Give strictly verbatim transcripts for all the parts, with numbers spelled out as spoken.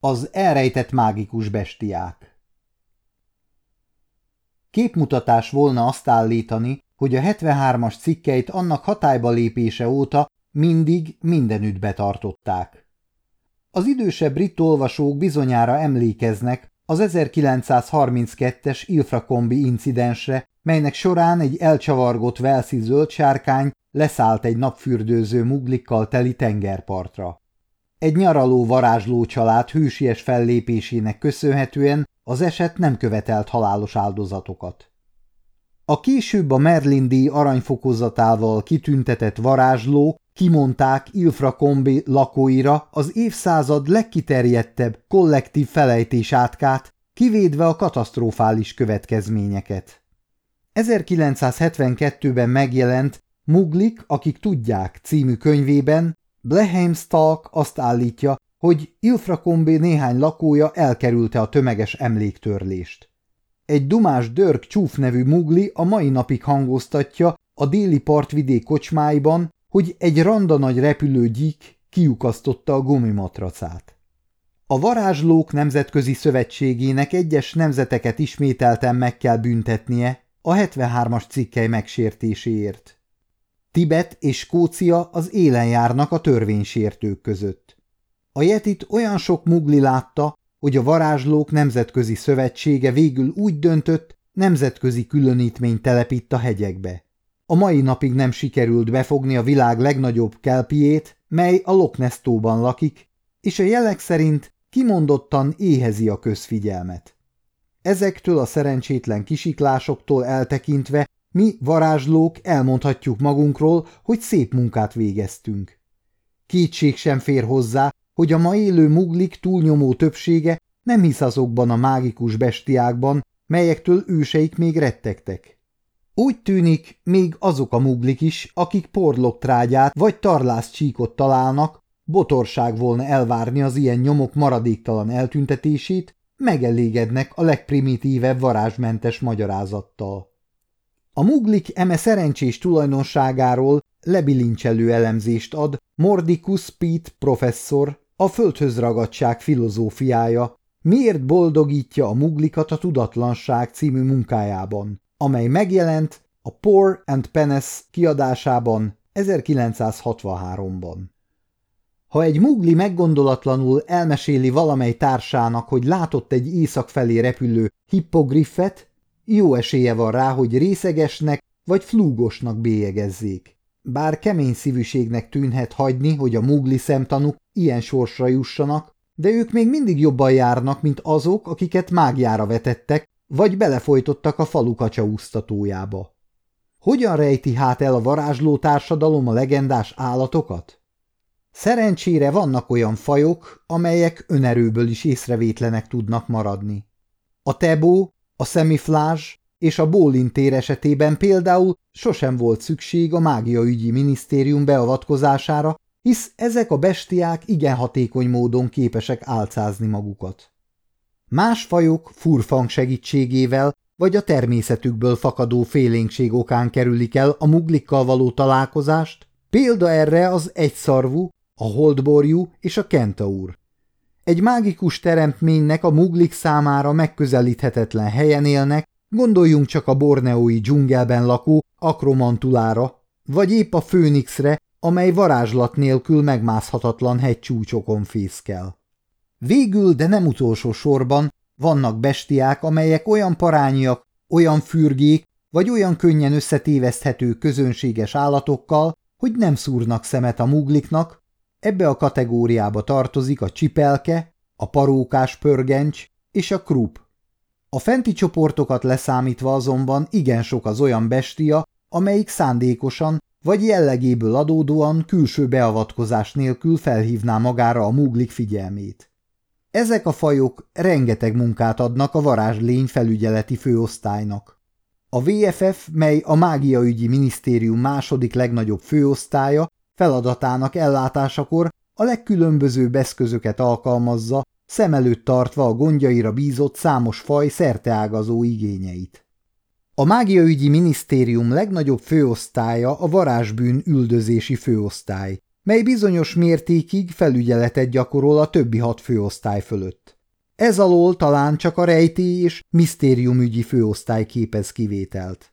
Az elrejtett mágikus bestiák. Képmutatás volna azt állítani, hogy a hetvenhármas cikkeit annak hatályba lépése óta mindig mindenütt betartották. Az idősebb brit olvasók bizonyára emlékeznek az ezerkilencszázharminckettes Ilfracombe incidensre, melynek során egy elcsavargott walesi zöld sárkány leszállt egy napfürdőző muglikkal teli tengerpartra. Egy nyaraló varázsló család hősies fellépésének köszönhetően az eset nem követelt halálos áldozatokat. A később a Merlin-díj aranyfokozatával kitüntetett varázslók kimondták Ilfracombe lakóira az évszázad legkiterjedtebb kollektív felejtés átkát, kivédve a katasztrofális következményeket. ezerkilencszázhetvenkettőben megjelent Muglik, akik tudják című könyvében Blaheim Stalk azt állítja, hogy Ilfracombe néhány lakója elkerülte a tömeges emléktörlést. Egy dumás Dörg Csúf nevű mugli a mai napig hangoztatja a déli partvidék kocsmáiban, hogy egy randanagy repülő gyík kiukasztotta a gumimatracát. A Varázslók Nemzetközi Szövetségének egyes nemzeteket ismételten meg kell büntetnie a hetvenhármas cikkely megsértéséért. Tibet és Skócia az élen járnak a törvénysértők között. A Yetit olyan sok mugli látta, hogy a Varázslók Nemzetközi Szövetsége végül úgy döntött, nemzetközi különítményt telepít a hegyekbe. A mai napig nem sikerült befogni a világ legnagyobb kelpiét, mely a Loch Ness tóban lakik, és a jelek szerint kimondottan éhezi a közfigyelmet. Ezektől a szerencsétlen kisiklásoktól eltekintve mi varázslók elmondhatjuk magunkról, hogy szép munkát végeztünk. Kétség sem fér hozzá, hogy a ma élő muglik túlnyomó többsége nem hisz azokban a mágikus bestiákban, melyektől őseik még rettegtek. Úgy tűnik, még azok a muglik is, akik porloktrágyát vagy tarlászcsíkot találnak, botorság volna elvárni az ilyen nyomok maradéktalan eltüntetését, megelégednek a legprimitívebb varázsmentes magyarázattal. A muglik eme szerencsés tulajdonságáról lebilincselő elemzést ad Mordicus Pitt professzor, a földhöz ragadtság filozófiája, miért boldogítja a muglikat a tudatlanság című munkájában, amely megjelent a Poor and Penance kiadásában ezerkilencszázhatvanháromban. Ha egy mugli meggondolatlanul elmeséli valamely társának, hogy látott egy észak felé repülő hippogriffet, jó esélye van rá, hogy részegesnek vagy flúgosnak bélyegezzék. Bár kemény szívűségnek tűnhet hagyni, hogy a mugli szemtanúk ilyen sorsra jussanak, de ők még mindig jobban járnak, mint azok, akiket mágiára vetettek, vagy belefolytottak a falu kacsaúsztatójába. Hogyan rejti hát el a varázsló társadalom a legendás állatokat? Szerencsére vannak olyan fajok, amelyek önerőből is észrevétlenek tudnak maradni. A tebó, a szemiflázs és a bólintér esetében például sosem volt szükség a mágiaügyi minisztérium beavatkozására, hisz ezek a bestiák igen hatékony módon képesek álcázni magukat. Más fajok furfang segítségével vagy a természetükből fakadó félénkség okán kerülik el a muglikkal való találkozást, példa erre az egyszarvú, a holdborjú és a kentaur. Egy mágikus teremtménynek a muglik számára megközelíthetetlen helyen élnek, gondoljunk csak a borneói dzsungelben lakó akromantulára, vagy épp a főnixre, amely varázslat nélkül megmászhatatlan hegycsúcsokon fészkel. Végül, de nem utolsó sorban vannak bestiák, amelyek olyan parányiak, olyan fürgék, vagy olyan könnyen összetéveszthető közönséges állatokkal, hogy nem szúrnak szemet a mugliknak. Ebbe a kategóriába tartozik a csipelke, a parókás pörgencs és a krup. A fenti csoportokat leszámítva azonban igen sok az olyan bestia, amelyik szándékosan vagy jellegéből adódóan külső beavatkozás nélkül felhívná magára a muglik figyelmét. Ezek a fajok rengeteg munkát adnak a varázslény felügyeleti főosztálynak. A vé ef ef, mely a mágiaügyi minisztérium második legnagyobb főosztálya, feladatának ellátásakor a legkülönbözőbb eszközöket alkalmazza, szem előtt tartva a gondjaira bízott számos faj szerteágazó igényeit. A mágiaügyi minisztérium legnagyobb főosztálya a varázsbűn üldözési főosztály, mely bizonyos mértékig felügyeletet gyakorol a többi hat főosztály fölött. Ez alól talán csak a rejtély és misztériumügyi főosztály képez kivételt.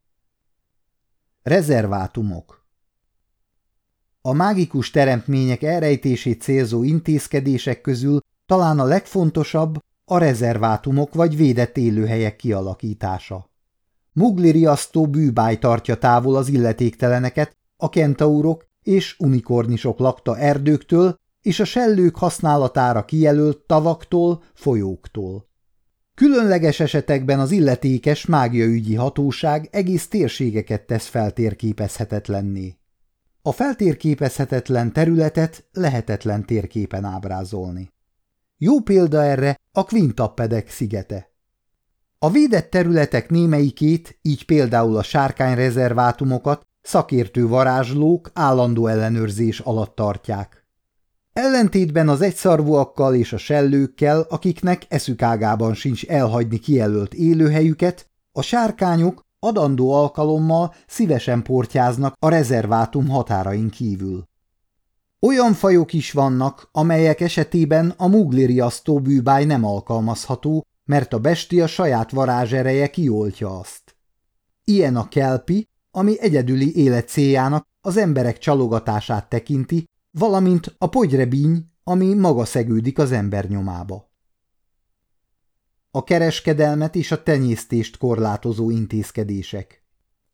Rezervátumok. A mágikus teremtmények elrejtését célzó intézkedések közül talán a legfontosabb a rezervátumok vagy védett élőhelyek kialakítása. Mugli-riasztó bűbáj tartja távol az illetékteleneket a kentaurok és unikornisok lakta erdőktől és a sellők használatára kijelölt tavaktól, folyóktól. Különleges esetekben az illetékes mágiaügyi hatóság egész térségeket tesz feltérképezhetetlenné. A feltérképezhetetlen területet lehetetlen térképen ábrázolni. Jó példa erre a Quintappedek szigete. A védett területek némelyikét, így például a sárkányrezervátumokat szakértő varázslók állandó ellenőrzés alatt tartják. Ellentétben az egyszarvúakkal és a sellőkkel, akiknek eszükágában sincs elhagyni kijelölt élőhelyüket, a sárkányok adandó alkalommal szívesen portyáznak a rezervátum határain kívül. Olyan fajok is vannak, amelyek esetében a mugli-riasztó bűbáj nem alkalmazható, mert a bestia saját varázsereje kioltja azt. Ilyen a kelpi, ami egyedüli élet céljának az emberek csalogatását tekinti, valamint a pogyrebíny, ami maga szegődik az ember nyomába. A kereskedelmet és a tenyésztést korlátozó intézkedések.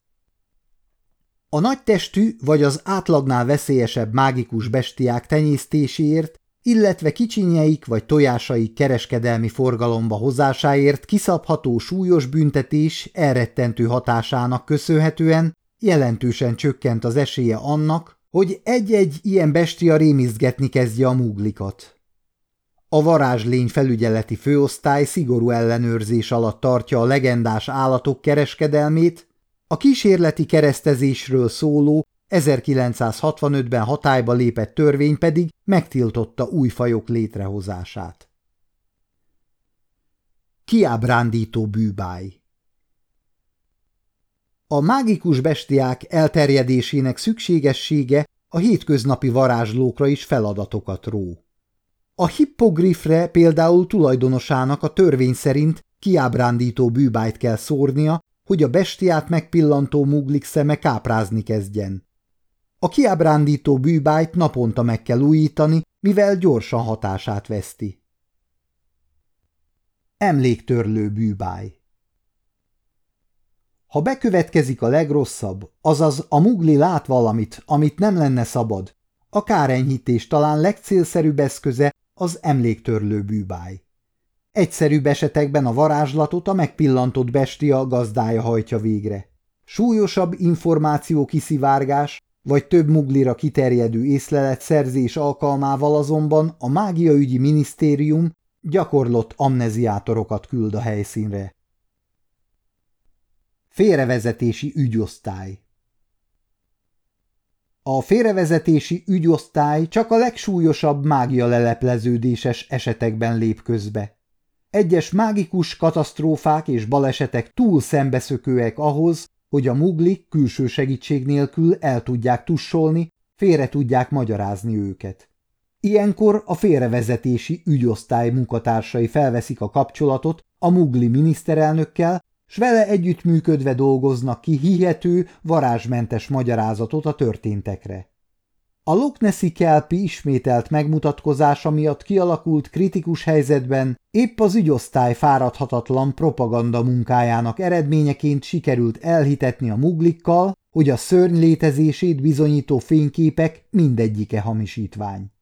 A nagytestű vagy az átlagnál veszélyesebb mágikus bestiák tenyésztéséért, illetve kicsinyeik vagy tojásaik kereskedelmi forgalomba hozásáért kiszabható súlyos büntetés elrettentő hatásának köszönhetően jelentősen csökkent az esélye annak, hogy egy-egy ilyen bestia rémisztgetni kezdje a muglikat. A varázslény felügyeleti főosztály szigorú ellenőrzés alatt tartja a legendás állatok kereskedelmét, a kísérleti keresztezésről szóló ezerkilencszázhatvanötben hatályba lépett törvény pedig megtiltotta új fajok létrehozását. Kiábrándító bűbáj. A mágikus bestiák elterjedésének szükségessége a hétköznapi varázslókra is feladatokat ró. A hippogrifre például tulajdonosának a törvény szerint kiábrándító bűbájt kell szórnia, hogy a bestiát megpillantó muglik szeme káprázni kezdjen. A kiábrándító bűbájt naponta meg kell újítani, mivel gyorsan hatását veszti. Emléktörlő bűbáj. Ha bekövetkezik a legrosszabb, azaz a mugli lát valamit, amit nem lenne szabad, a kárenyhítés talán legcélszerűbb eszköze az emléktörlő bűbáj. Egyszerűbb esetekben a varázslatot a megpillantott bestia gazdája hajtja végre. Súlyosabb információ kiszivárgás vagy több muglira kiterjedő észleletszerzés alkalmával azonban a mágiaügyi minisztérium gyakorlott amneziátorokat küld a helyszínre. Félrevezetési ügyosztály. A félrevezetési ügyosztály csak a legsúlyosabb mágia lelepleződéses esetekben lép közbe. Egyes mágikus katasztrófák és balesetek túl szembeszökőek ahhoz, hogy a muglik külső segítség nélkül el tudják tussolni, félre tudják magyarázni őket. Ilyenkor a félrevezetési ügyosztály munkatársai felveszik a kapcsolatot a mugli miniszterelnökkel, s vele együttműködve dolgoznak ki hihető, varázsmentes magyarázatot a történtekre. A Loch Nessi kelpi ismételt megmutatkozása miatt kialakult kritikus helyzetben épp az ügyosztály fáradhatatlan propaganda munkájának eredményeként sikerült elhitetni a muglikkal, hogy a szörny létezését bizonyító fényképek mindegyike hamisítvány.